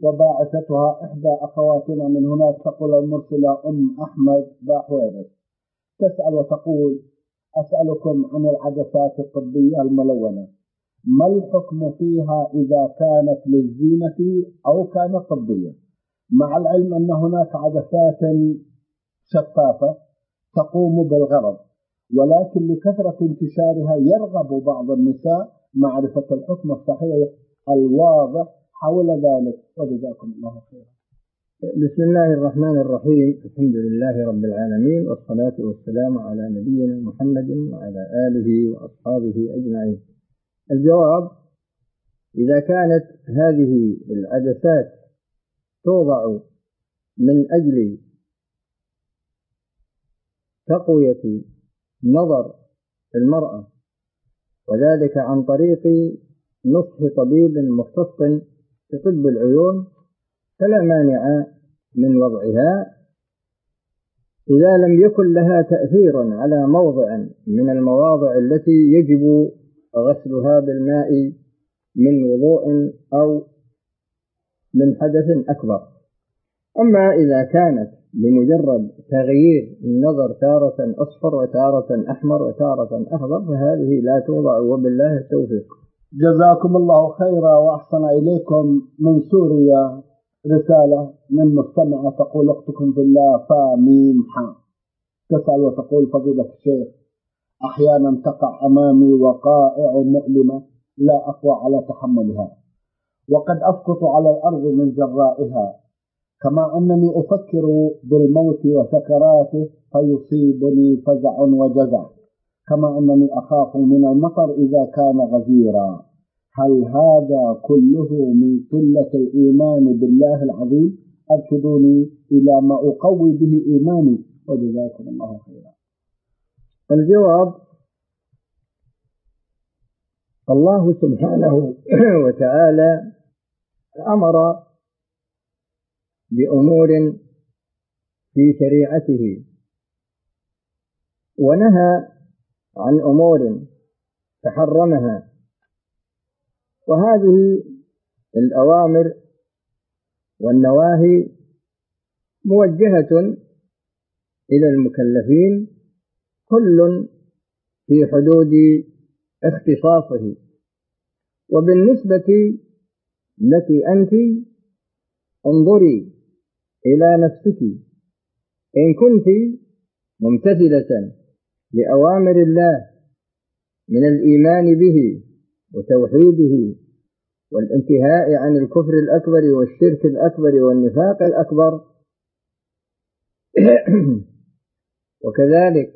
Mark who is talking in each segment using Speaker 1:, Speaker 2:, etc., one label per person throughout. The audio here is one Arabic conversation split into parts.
Speaker 1: وباعثتها إحدى أخواتنا من هناك، تقول المرسلة أحمد باحويرس، تسأل وتقول: أسألكم عن العدسات الطبية الملونة، ما الحكم فيها إذا كانت للزينة أو كانت طبية؟ مع العلم أن هناك عدسات شفافة تقوم بالغرض، ولكن لكثرة انتشارها يرغب بعض النساء معرفة الحكم الصحيح الواضح حول ذلك، وجزاكم الله خيرا.
Speaker 2: بسم الله الرحمن الرحيم. الحمد لله رب العالمين، والصلاة والسلام على نبينا محمد وعلى آله وأصحابه أجمعين. الجواب: إذا كانت هذه العدسات توضع من أجل تقوية نظر المرأة، وذلك عن طريق نصح طبيب مختص في طب العيون، فلا مانع من وضعها إذا لم يكن لها تأثير على موضع من المواضع التي يجب غسلها بالماء من وضوء أو من حدث أكبر. أما إذا كانت لمجرد تغيير النظر، تارة أصفر وتارة أحمر وتارة أخضر، فهذه لا توضع، وبالله التوفيق.
Speaker 1: جزاكم الله خيرا وأحسن إليكم. من سوريا رسالة من مستمعة تقول: أختكم في الله فاميم حا، تسأل وتقول: فضيلة الشيخ، أحيانا تقع أمامي وقائع مؤلمة لا أقوى على تحملها، وقد أسقط على الأرض من جرائها، كما أنني أفكر بالموت وسكراته فيصيبني فزع وجزع، كما أنني أخاف من المطر إذا كان غزيرا. هل هذا كله من قلة الإيمان بالله العظيم؟ أرشدوني إلى ما أقوي به إيماني، وجزاكم الله خيرا.
Speaker 2: الجواب: الله سبحانه وتعالى أمر بأمور في شريعته، ونهى عن أمور تحرمها، وهذه الأوامر والنواهي موجهة إلى المكلفين، كل في حدود اختصاصه. وبالنسبة لك أنت، انظري إلى نفسك، إن كنت ممتثلة لأوامر الله من الإيمان به وتوحيده والانتهاء عن الكفر الأكبر والشرك الأكبر والنفاق الأكبر، وكذلك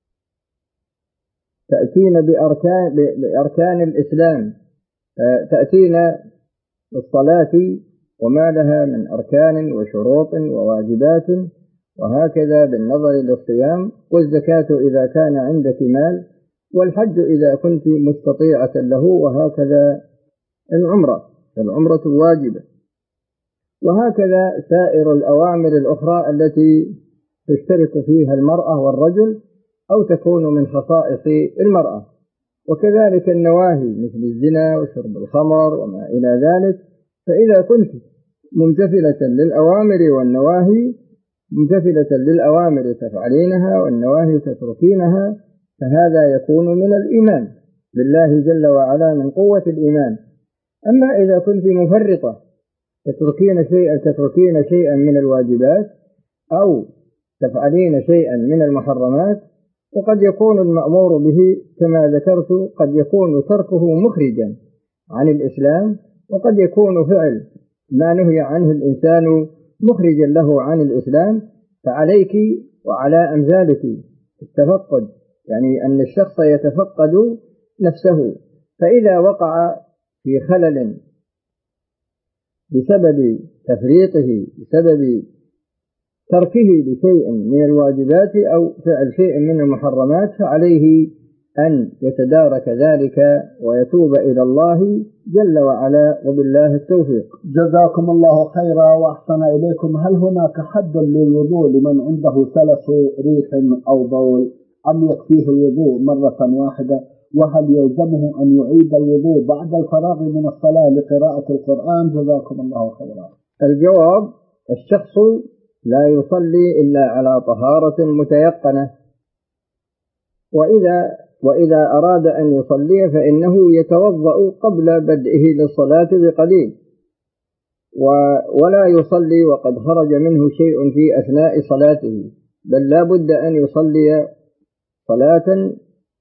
Speaker 2: تأتين بأركان الإسلام، تأتين بالصلاة وما لها من أركان وشروط وواجبات، وهكذا بالنظر للصيام، والزكاة إذا كان عندك مال، والحج إذا كنت مستطيعة له، وهكذا العمرة واجبة، وهكذا سائر الأوامر الأخرى التي تشترك فيها المرأة والرجل أو تكون من خصائص المرأة، وكذلك النواهي مثل الزنا وشرب الخمر وما إلى ذلك. فإذا كنت ممتثلة للأوامر والنواهي، ممتثلة للأوامر تفعلينها والنواهي تتركينها، فهذا يكون من الإيمان بالله جل وعلا، من قوة الإيمان. أما إذا كنت مفرطة تتركين شيئا من الواجبات أو تفعلين شيئا من المحرمات، وقد يكون المأمور به كما ذكرت قد يكون تركه مخرجا عن الإسلام، وقد يكون فعل ما نهي عنه الإنسان مخرجا له عن الإسلام. فعليك وعلى أمثالك التفقد، يعني أن الشخص يتفقد نفسه، فإذا وقع في خلل بسبب تفريطه، بسبب تركه لشيء من الواجبات أو فعل شيء من المحرمات، فعليه أن يتدارك ذلك ويتوب إلى الله جل وعلا، وبالله التوفيق.
Speaker 1: جزاكم الله خيرا وأحسن إليكم. هل هناك حد للوضوء لمن عنده سلس ريح أو بول، أم يكفيه الوضوء مرة واحدة؟ وهل يلزمه أن يعيد الوضوء بعد الفراغ من الصلاة لقراءة القرآن؟ جزاكم الله خيرا.
Speaker 2: الجواب: الشخص لا يصلي إلا على طهارة متيقنة، وإذا أراد أن يصلي فإنه يتوضأ قبل بدئه للصلاة بقليل، ولا يصلي وقد خرج منه شيء في أثناء صلاته، بل لا بد أن يصلي صلاة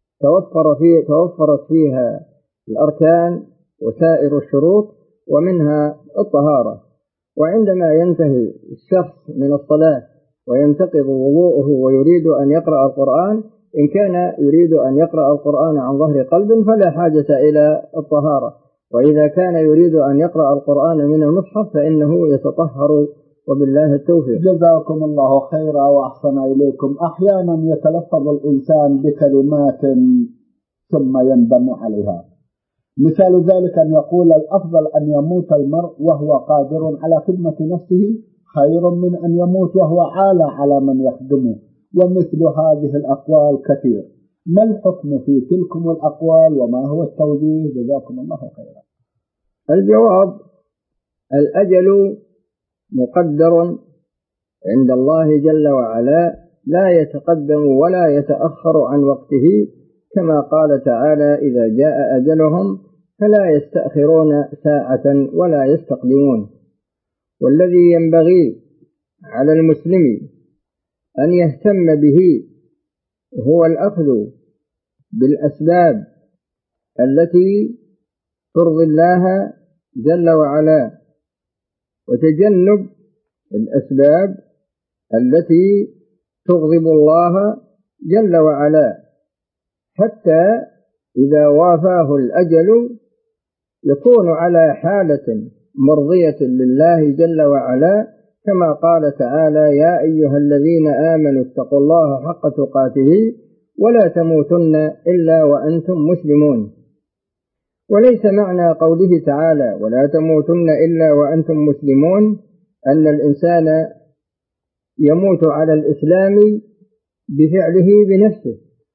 Speaker 2: توفرت فيها الأركان وسائر الشروط ومنها الطهارة. وعندما ينتهي الشخص من الصلاة وينتقض وضوءه ويريد أن يقرأ القرآن، إن كان يريد أن يقرأ القرآن عن ظهر قلب فلا حاجة إلى الطهارة، وإذا كان يريد أن يقرأ القرآن من المصحف فإنه يتطهر، وبالله التوفيق.
Speaker 1: جزاكم الله خيرا وأحسن إليكم. أحيانا يتلفظ الإنسان بكلمات ثم يندم عليها، مثال ذلك أن يقول: الأفضل أن يموت المرء وهو قادر على خدمة نفسه خير من أن يموت وهو عالة على من يخدمه، ومثل هذه الأقوال كثير. ما الحكم في تلكم الأقوال وما هو التوجيه؟ جزاكم الله خيرا.
Speaker 2: الجواب: الأجل مقدر عند الله جل وعلا، لا يتقدم ولا يتأخر عن وقته، كما قال تعالى: إذا جاء أجلهم فلا يستأخرون ساعة ولا يستقدمون. والذي ينبغي على المسلم أن يهتم به هو الأخذ بالأسباب التي ترضي الله جل وعلا، وتجنب الأسباب التي تغضب الله جل وعلا، حتى إذا وافاه الأجل يكون على حالة مرضية لله جل وعلا، كما قال تعالى: يا أيها الذين آمنوا اتقوا الله حق تقاته ولا تموتن إلا وأنتم مسلمون. وليس معنى قوله تعالى ولا تموتن إلا وأنتم مسلمون أن الإنسان يموت على الإسلام بفعله بنفسه،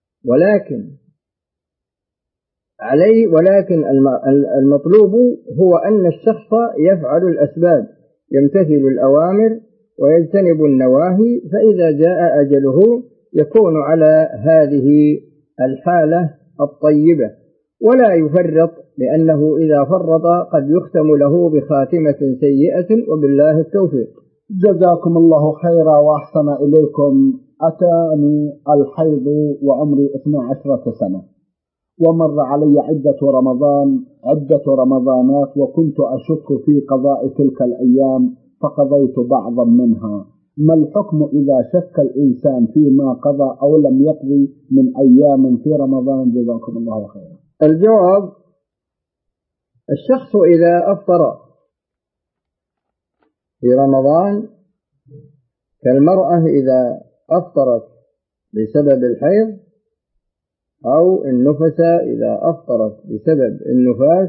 Speaker 2: ولكن المطلوب هو أن الشخص يفعل الأسباب، يمتثل الأوامر ويجتنب النواهي، فإذا جاء أجله يكون على هذه الحالة الطيبة، ولا يفرط، لأنه إذا فرط قد يختم له بخاتمة سيئة، وبالله التوفيق.
Speaker 1: جزاكم الله خيرا وأحسن إليكم. أتاني الحيض وعمري 12 سنة، ومر علي عدة رمضانات، وكنت أشك في قضاء تلك الأيام فقضيت بعضا منها. ما الحكم إذا شك الإنسان فيما قضى أو لم يقضي من أيام في رمضان؟ جزاكم الله خيرا.
Speaker 2: الجواب: الشخص إذا أفطر في رمضان كالمرأة إذا أفطرت بسبب الحيض، أو النفس إذا أفطرت بسبب النفاس،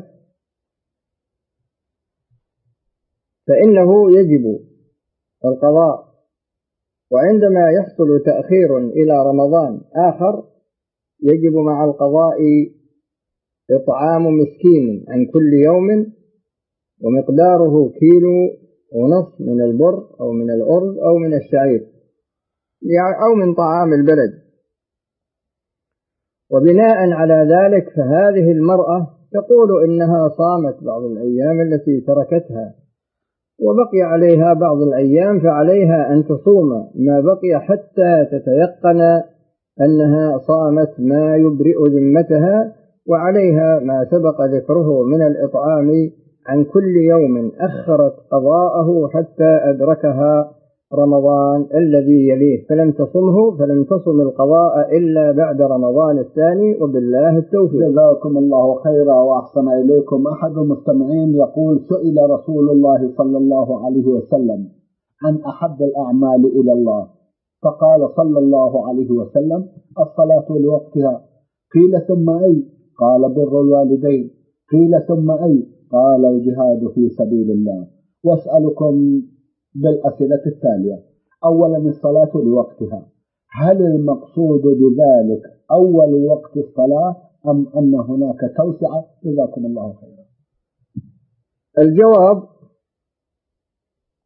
Speaker 2: فإنه يجب القضاء. وعندما يحصل تأخير إلى رمضان آخر يجب مع القضاء إطعام مسكين عن كل يوم، ومقداره 1.5 كيلو من البر أو من الأرز أو من الشعير أو من طعام البلد. وبناء على ذلك فهذه المرأة تقول إنها صامت بعض الأيام التي تركتها وبقي عليها بعض الأيام، فعليها أن تصوم ما بقي حتى تتيقن أنها صامت ما يبرئ ذمتها، وعليها ما سبق ذكره من الإطعام عن كل يوم أخرت قضاءه حتى أدركها رمضان الذي يليه، فلم تصم القضاء إلا بعد رمضان الثاني، وبالله التوفيق.
Speaker 1: جزاكم الله خيرا وأحسن إليكم. أحد المستمعين يقول: سئل رسول الله صلى الله عليه وسلم عن أحب الأعمال إلى الله، فقال صلى الله عليه وسلم: الصلاة لوقتها. قيل: ثم أي؟ قال: بر الوالدين. قيل: ثم أي؟ قال: الجهاد في سبيل الله. واسألكم بالأسئلة التالية: أولا، الصلاة لوقتها، هل المقصود بذلك أول وقت الصلاة أم أن هناك توسعة؟ جزاكم الله خيرا.
Speaker 2: الجواب: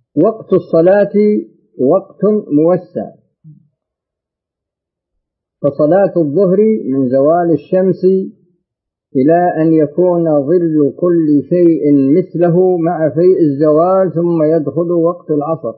Speaker 2: وقت الصلاة وقت موسع، فصلاة الظهر من زوال الشمس إلى أن يكون ظل كل شيء مثله مع فيء الزوال، ثم يدخل وقت العصر،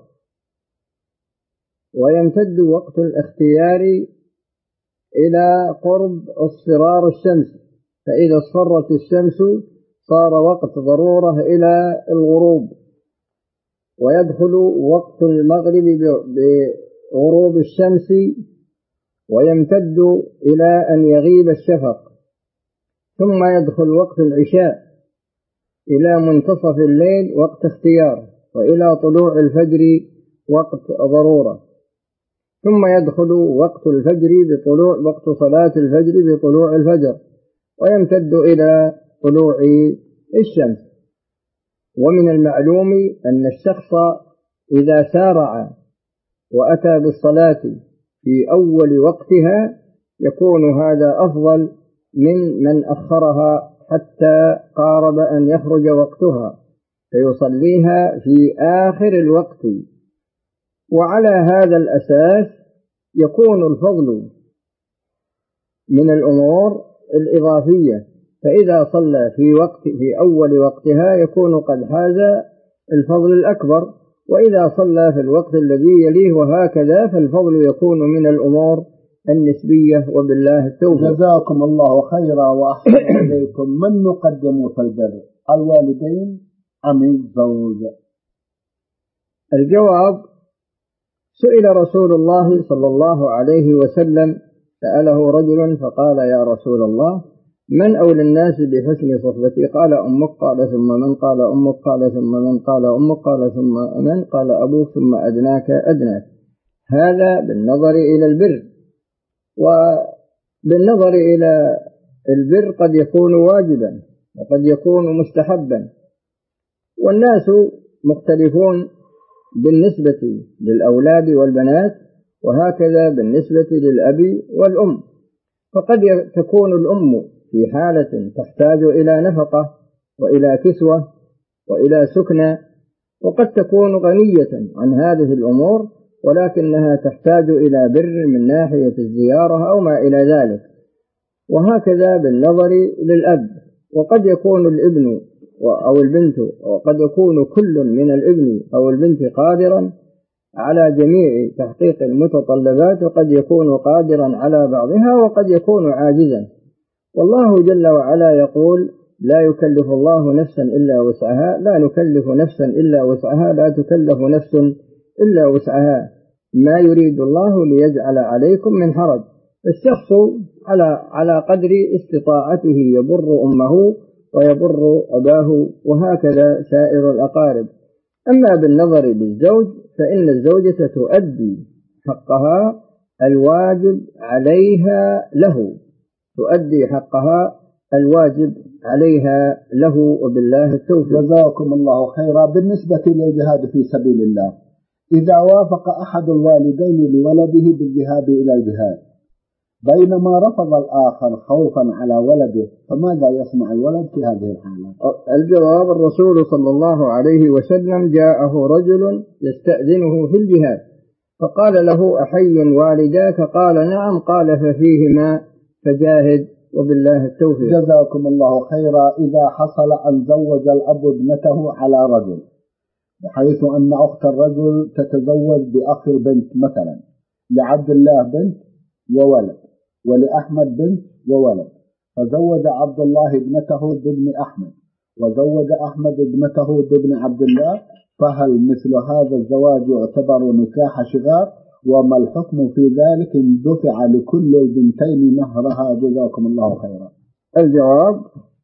Speaker 2: ويمتد وقت الاختيار إلى قرب اصفرار الشمس، فإذا اصفرت الشمس صار وقت ضرورة إلى الغروب، ويدخل وقت المغرب بغروب الشمس، ويمتد إلى أن يغيب الشفق، ثم يدخل وقت العشاء إلى منتصف الليل وقت اختيار، وإلى طلوع الفجر وقت ضرورة، ثم يدخل وقت الفجر وقت صلاة الفجر بطلوع الفجر، ويمتد إلى طلوع الشمس. ومن المعلوم أن الشخص إذا سارع وأتى بالصلاة في أول وقتها يكون هذا أفضل من أخرها حتى قارب أن يخرج وقتها فيصليها في آخر الوقت. وعلى هذا الأساس يكون الفضل من الأمور الإضافية، فإذا صلى في أول وقتها يكون قد حاز الفضل الأكبر، وإذا صلى في الوقت الذي يليه وهكذا، فالفضل يكون من الأمور النسبية. وبالله التوفيق.
Speaker 1: جزاكم الله خيرا وأحسن إليكم. من نقدم في البر، الوالدين أم الزوج؟
Speaker 2: الجواب: سئل رسول الله صلى الله عليه وسلم، سأله رجل فقال: يا رسول الله، من أولى الناس بحسن صحبتي؟ قال: أمك. قال: ثم من؟ قال: أمك. قال: ثم من؟ قال: أمك. قال: ثم من؟ قال: أبوك. ثم أدناك أدناك. هذا بالنظر إلى البر. وبالنظر إلى البر قد يكون واجبا وقد يكون مستحبا، والناس مختلفون بالنسبة للأولاد والبنات، وهكذا بالنسبة للأب والأم. فقد تكون الأم في حالة تحتاج إلى نفقة وإلى كسوة وإلى سكنى، وقد تكون غنية عن هذه الأمور ولكنها تحتاج إلى بر من ناحية الزيارة أو ما إلى ذلك، وهكذا بالنظر للأب. وقد يكون الابن أو البنت، وقد يكون كل من الابن أو البنت قادرا على جميع تحقيق المتطلبات، وقد يكون قادرا على بعضها وقد يكون عاجزا. والله جل وعلا يقول: لا يكلف الله نفسا إلا وسعها، لا نكلف نفسا إلا وسعها، لا تكلف نفس إلا وسعها، ما يريد الله ليجعل عليكم من حرج. الشخص على قدر استطاعته يبر أمه ويبر أباه، وهكذا سائر الأقارب. أما بالنظر للزوج فإن الزوجة تؤدي حقها الواجب عليها له، تؤدي حقها الواجب عليها له، وبالله التوفيق.
Speaker 1: جزاكم الله خيرا. بالنسبة للجهاد في سبيل الله، إذا وافق أحد الوالدين لولده بالذهاب إلى الجهاد بينما رفض الآخر خوفا على ولده، فماذا يصنع الولد في هذه الحالة؟
Speaker 2: الجواب: الرسول صلى الله عليه وسلم جاءه رجل يستأذنه في الجهاد فقال له: أحي والداك؟ قال: نعم. قال: ففيهما فجاهد، وبالله التوفيق.
Speaker 1: جزاكم الله خيرا. إذا حصل أن زوج الأب ابنته على رجل، بحيث أن أخت الرجل تتزوج بأخ البنت، مثلا لعبد الله بنت وولد ولأحمد بنت وولد، فزوج عبد الله ابنته بابن أحمد وزوج أحمد ابنته بابن عبد الله، فهل مثل هذا الزواج يعتبر نكاح شغار؟ وما الحكم في ذلك إن دفع لكل البنتين مهرها؟ جزاكم الله خيرا.
Speaker 2: الجواب: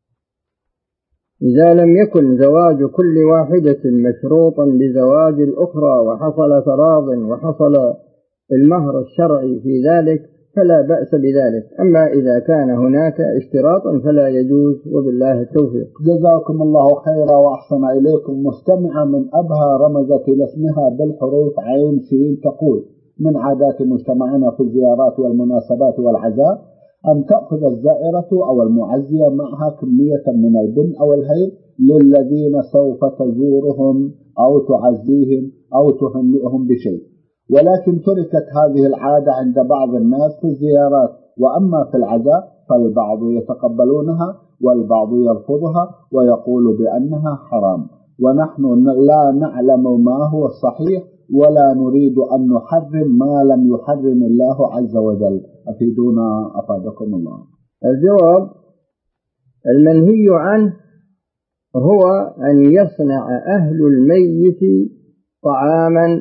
Speaker 2: إذا لم يكن زواج كل واحدة مشروطا بزواج الأخرى وحصل تراض وحصل المهر الشرعي في ذلك فلا بأس بذلك، أما إذا كان هناك اشتراط فلا يجوز، وبالله التوفيق.
Speaker 1: جزاكم الله خيرا وأحسن إليكم. مستمعة من أبها رمزت إلى اسمها بالحروف عين سين تقول: من عادات مجتمعنا في الزيارات والمناسبات والعزاء أن تأخذ الزائرة أو المعزية معها كمية من البن أو الهيل للذين سوف تزورهم أو تعزيهم أو تهنئهم بشيء. ولكن تركت هذه العادة عند بعض الناس في الزيارات، وأما في العزاء فالبعض يتقبلونها والبعض يرفضها ويقول بأنها حرام، ونحن لا نعلم ما هو الصحيح ولا نريد أن نحرم ما لم يحرم الله عز وجل. أفيدونا أفادكم الله.
Speaker 2: الجواب: المنهي عنه هو أن يصنع أهل الميت طعاما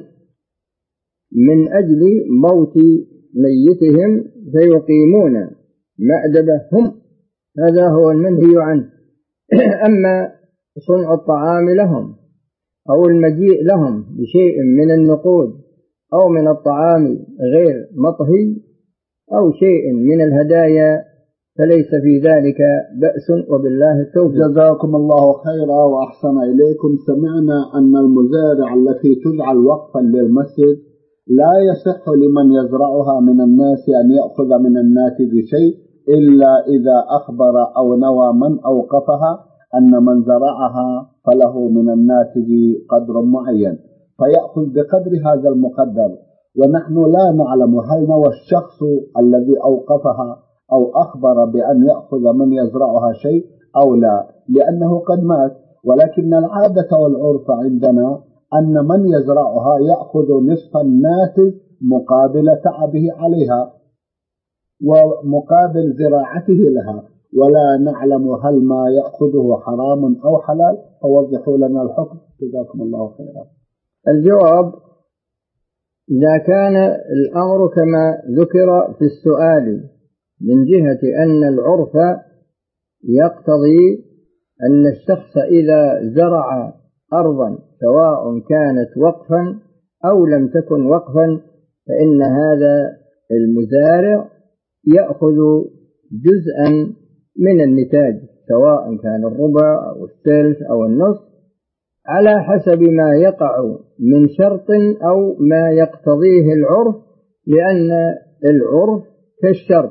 Speaker 2: من أجل موت ميتهم فيقيمون مأدبهم، هذا هو المنهي عنه. أما صنع الطعام لهم أو المجيء لهم بشيء من النقود أو من الطعام غير مطهي أو شيء من الهدايا فليس في ذلك بأس، وبالله التوفيق.
Speaker 1: جزاكم الله خيرا وأحسن إليكم. سمعنا أن المزارع التي تجعل وقفا للمسجد لا يصح لمن يزرعها من الناس أن يأخذ من الناتج شيء إلا إذا أخبر أو نوى من أوقفها أن من زرعها فله من الناتج قدر معين فيأخذ بقدر هذا المقدر، ونحن لا نعلم هل نوى الشخص الذي أوقفها أو أخبر بأن يأخذ من يزرعها شيء أو لا، لأنه قد مات. ولكن العادة والعرف عندنا أن من يزرعها يأخذ نصف الناتج مقابل تعبه عليها ومقابل زراعته لها، ولا نعلم هل ما يأخذه حرام أو حلال، فوضحوا لنا الحكم جزاكم الله خيرا.
Speaker 2: الجواب: إذا كان الأمر كما ذكر في السؤال من جهة أن العرف يقتضي أن الشخص إذا زرع أرضا سواء كانت وقفا أو لم تكن وقفا فإن هذا المزارع يأخذ جزءا من النتاج سواء كان الربع أو الثلث أو النصف على حسب ما يقع من شرط أو ما يقتضيه العرف، لأن العرف كالشرط.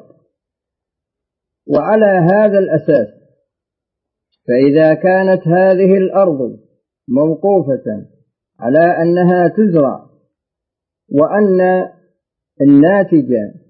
Speaker 2: وعلى هذا الأساس فإذا كانت هذه الأرض موقوفة على أنها تزرع وأن الناتج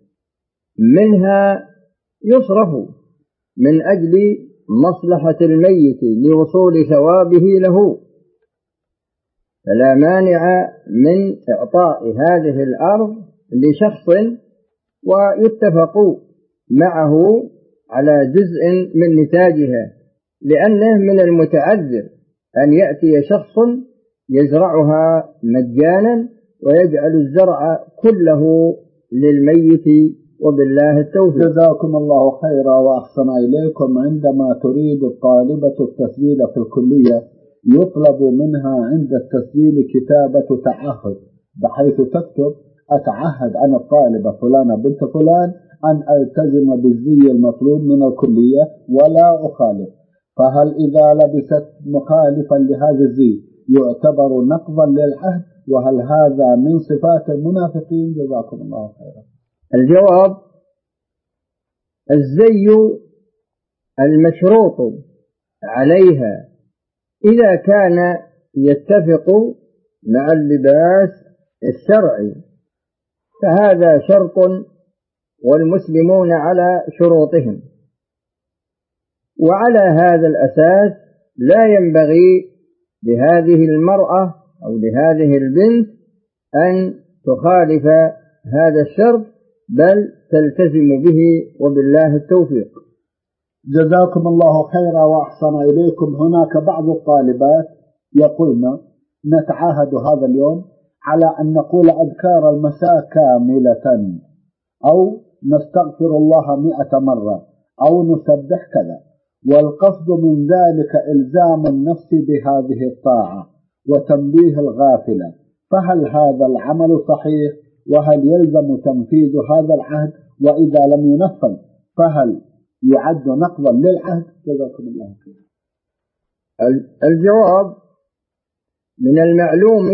Speaker 2: منها يصرف من أجل مصلحة الميت لوصول ثوابه له، فلا مانع من إعطاء هذه الأرض لشخص ويتفق معه على جزء من نتاجها، لأنه من المتعذر أن يأتي شخص يزرعها مجانا ويجعل الزرع كله للميت، وبالله التوفيق.
Speaker 1: جزاكم الله خيرا وأحسن إليكم. عندما تريد الطالبة التسجيل في الكلية يطلب منها عند التسجيل كتابة تعهد، بحيث تكتب: أتعهد أنا الطالبة فلانة بنت فلان أن ألتزم بالزي المطلوب من الكلية ولا أخالف. فهل إذا لبست مخالفا لهذا الزي يعتبر نقضا للعهد؟ وهل هذا من صفات المنافقين؟ جزاكم الله خيرا.
Speaker 2: الجواب: الزي المشروط عليها إذا كان يتفق مع اللباس الشرعي فهذا شرط، والمسلمون على شروطهم، وعلى هذا الأساس لا ينبغي لهذه المرأة أو لهذه البنت أن تخالف هذا الشرط بل تلتزم به، وبالله التوفيق.
Speaker 1: جزاكم الله خيرا وأحسن إليكم. هناك بعض الطالبات يقولن: نتعاهد هذا اليوم على أن نقول أذكار المساء كاملة، أو نستغفر الله 100 مرة، أو نسبح كذا، والقصد من ذلك إلزام النفس بهذه الطاعة وتنبيه الغافلة، فهل هذا العمل صحيح؟ وهل يلزم تنفيذ هذا العهد؟ وإذا لم ينفذ فهل يعد نقضا للعهد؟ جزاكم الله خيرا.
Speaker 2: الجواب: من المعلوم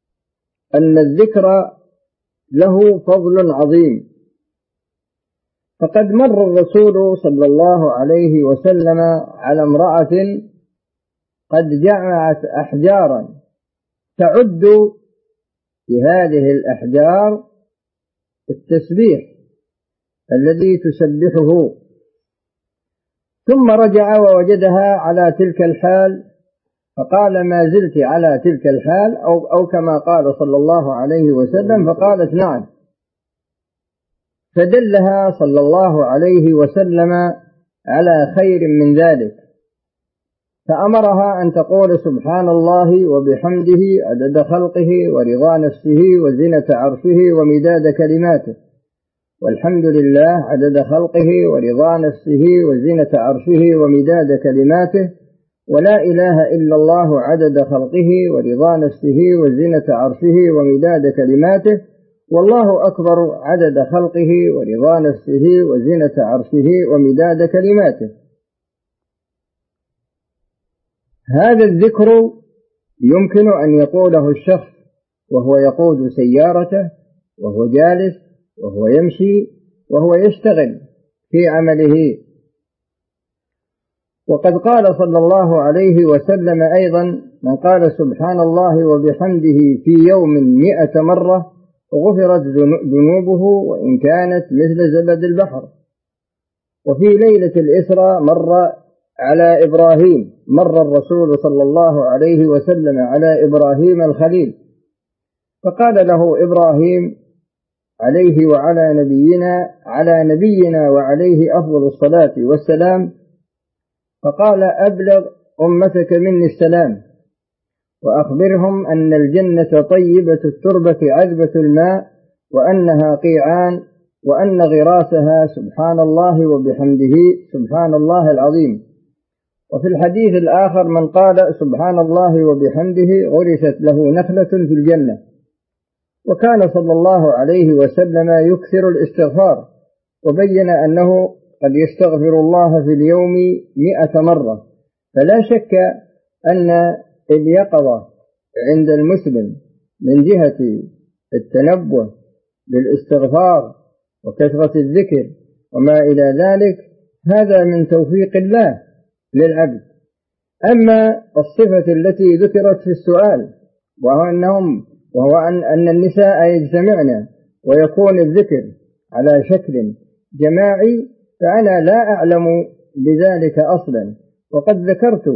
Speaker 2: أن الذكر له فضل عظيم، فقد مر الرسول صلى الله عليه وسلم على امرأة قد جمعت أحجارا تعد في هذه الأحجار التسبيح الذي تسبحه، ثم رجع ووجدها على تلك الحال فقال: ما زلت على تلك الحال؟ أو كما قال صلى الله عليه وسلم، فقالت: نعم. فدلها صلى الله عليه وسلم على خير من ذلك، فأمرها أن تقول: سبحان الله وبحمده عدد خلقه ورضا نفسه وزنة عرشه ومداد كلماته، والحمد لله عدد خلقه ورضا نفسه وزنة عرشه ومداد كلماته، ولا إله إلا الله عدد خلقه ورضا نفسه وزنة عرشه ومداد كلماته، والله أكبر عدد خلقه ورضا نفسه وزنة عرشه ومداد كلماته. هذا الذكر يمكن أن يقوله الشخص وهو يقود سيارته، وهو جالس، وهو يمشي، وهو يشتغل في عمله. وقد قال صلى الله عليه وسلم أيضا: من قال سبحان الله وبحمده في يوم 100 مرة غفرت ذنوبه وإن كانت مثل زبد البحر. وفي ليلة الإسراء مر الرسول صلى الله عليه وسلم على إبراهيم الخليل، فقال له إبراهيم عليه وعلى نبينا وعليه أفضل الصلاة والسلام، فقال: أبلغ أمتك مني السلام، وأخبرهم أن الجنة طيبة التربة عذبة الماء، وأنها قيعان، وأن غراسها سبحان الله وبحمده سبحان الله العظيم. وفي الحديث الآخر: من قال سبحان الله وبحمده غرست له نخلة في الجنة. وكان صلى الله عليه وسلم يكثر الاستغفار، وبين أنه قد يستغفر الله في اليوم 100 مرة. فلا شك أن اليقظة عند المسلم من جهة التنبه للاستغفار وكثرة الذكر وما إلى ذلك هذا من توفيق الله للعبد. أما الصفة التي ذكرت في السؤال وهو أن النساء يجتمعن ويكون الذكر على شكل جماعي، فأنا لا أعلم لذلك أصلا، وقد ذكرت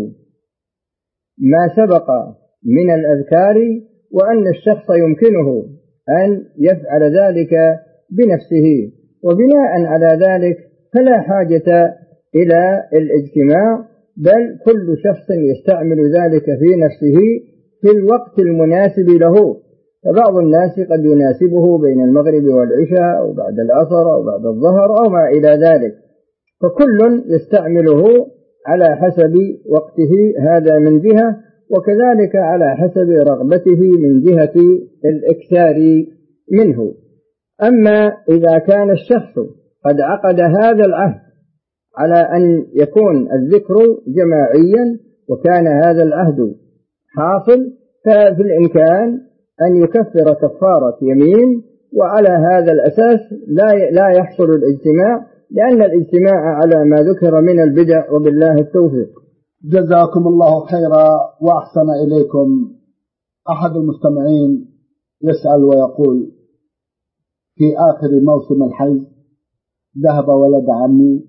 Speaker 2: ما سبق من الأذكار، وأن الشخص يمكنه أن يفعل ذلك بنفسه، وبناء على ذلك فلا حاجة إلى الاجتماع، بل كل شخص يستعمل ذلك في نفسه في الوقت المناسب له. فبعض الناس قد يناسبه بين المغرب والعشاء أو بعد العصر أو بعد الظهر أو ما إلى ذلك، فكل يستعمله على حسب وقته، هذا من جهة، وكذلك على حسب رغبته من جهة الإكثار منه. أما إذا كان الشخص قد عقد هذا العهد على أن يكون الذكر جماعيا وكان هذا العهد حاصل، ففي الإمكان أن يكفر كفارة يمين، وعلى هذا الأساس لا يحصل الاجتماع، لأن الاجتماع على ما ذكر من البدع، وبالله التوفيق.
Speaker 1: جزاكم الله خيرا وأحسن إليكم. أحد المستمعين يسأل ويقول: في آخر موسم الحج ذهب ولد عمي،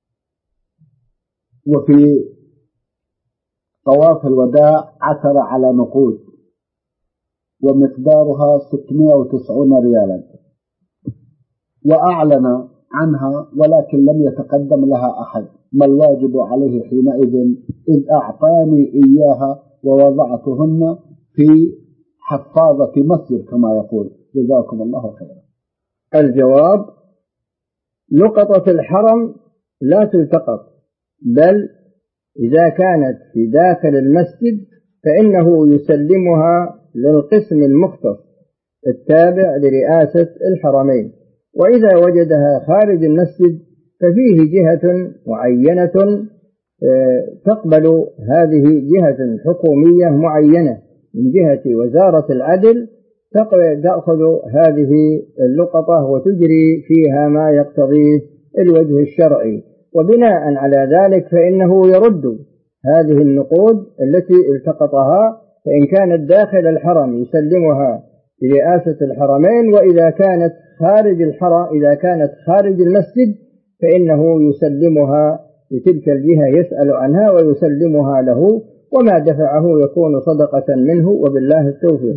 Speaker 1: وفي طواف الوداع عثر على نقود ومقدارها 690 ريالا، وأعلن عنها ولكن لم يتقدم لها أحد، ما الواجب عليه حينئذ إذ أعطاني إياها ووضعتهن في حفاظة مسجد كما يقول؟ جزاكم الله خيرا.
Speaker 2: الجواب: لقطة الحرم لا تلتقط، بل إذا كانت في داخل المسجد فإنه يسلمها للقسم المختص التابع لرئاسة الحرمين، وإذا وجدها خارج المسجد ففيه جهة معينة تقبل، هذه جهة حكومية معينة من جهة وزارة العدل تأخذ هذه اللقطة وتجري فيها ما يقتضيه الوجه الشرعي، وبناء على ذلك فإنه يرد هذه النقود التي التقطها، فإن كانت داخل الحرم يسلمها لرئاسة الحرمين، وإذا كانت خارج الحرم، إذا كانت خارج المسجد فإنه يسلمها لتلك الجهة، يسأل عنها ويسلمها له، وما دفعه يكون صدقة منه، وبالله التوفيق.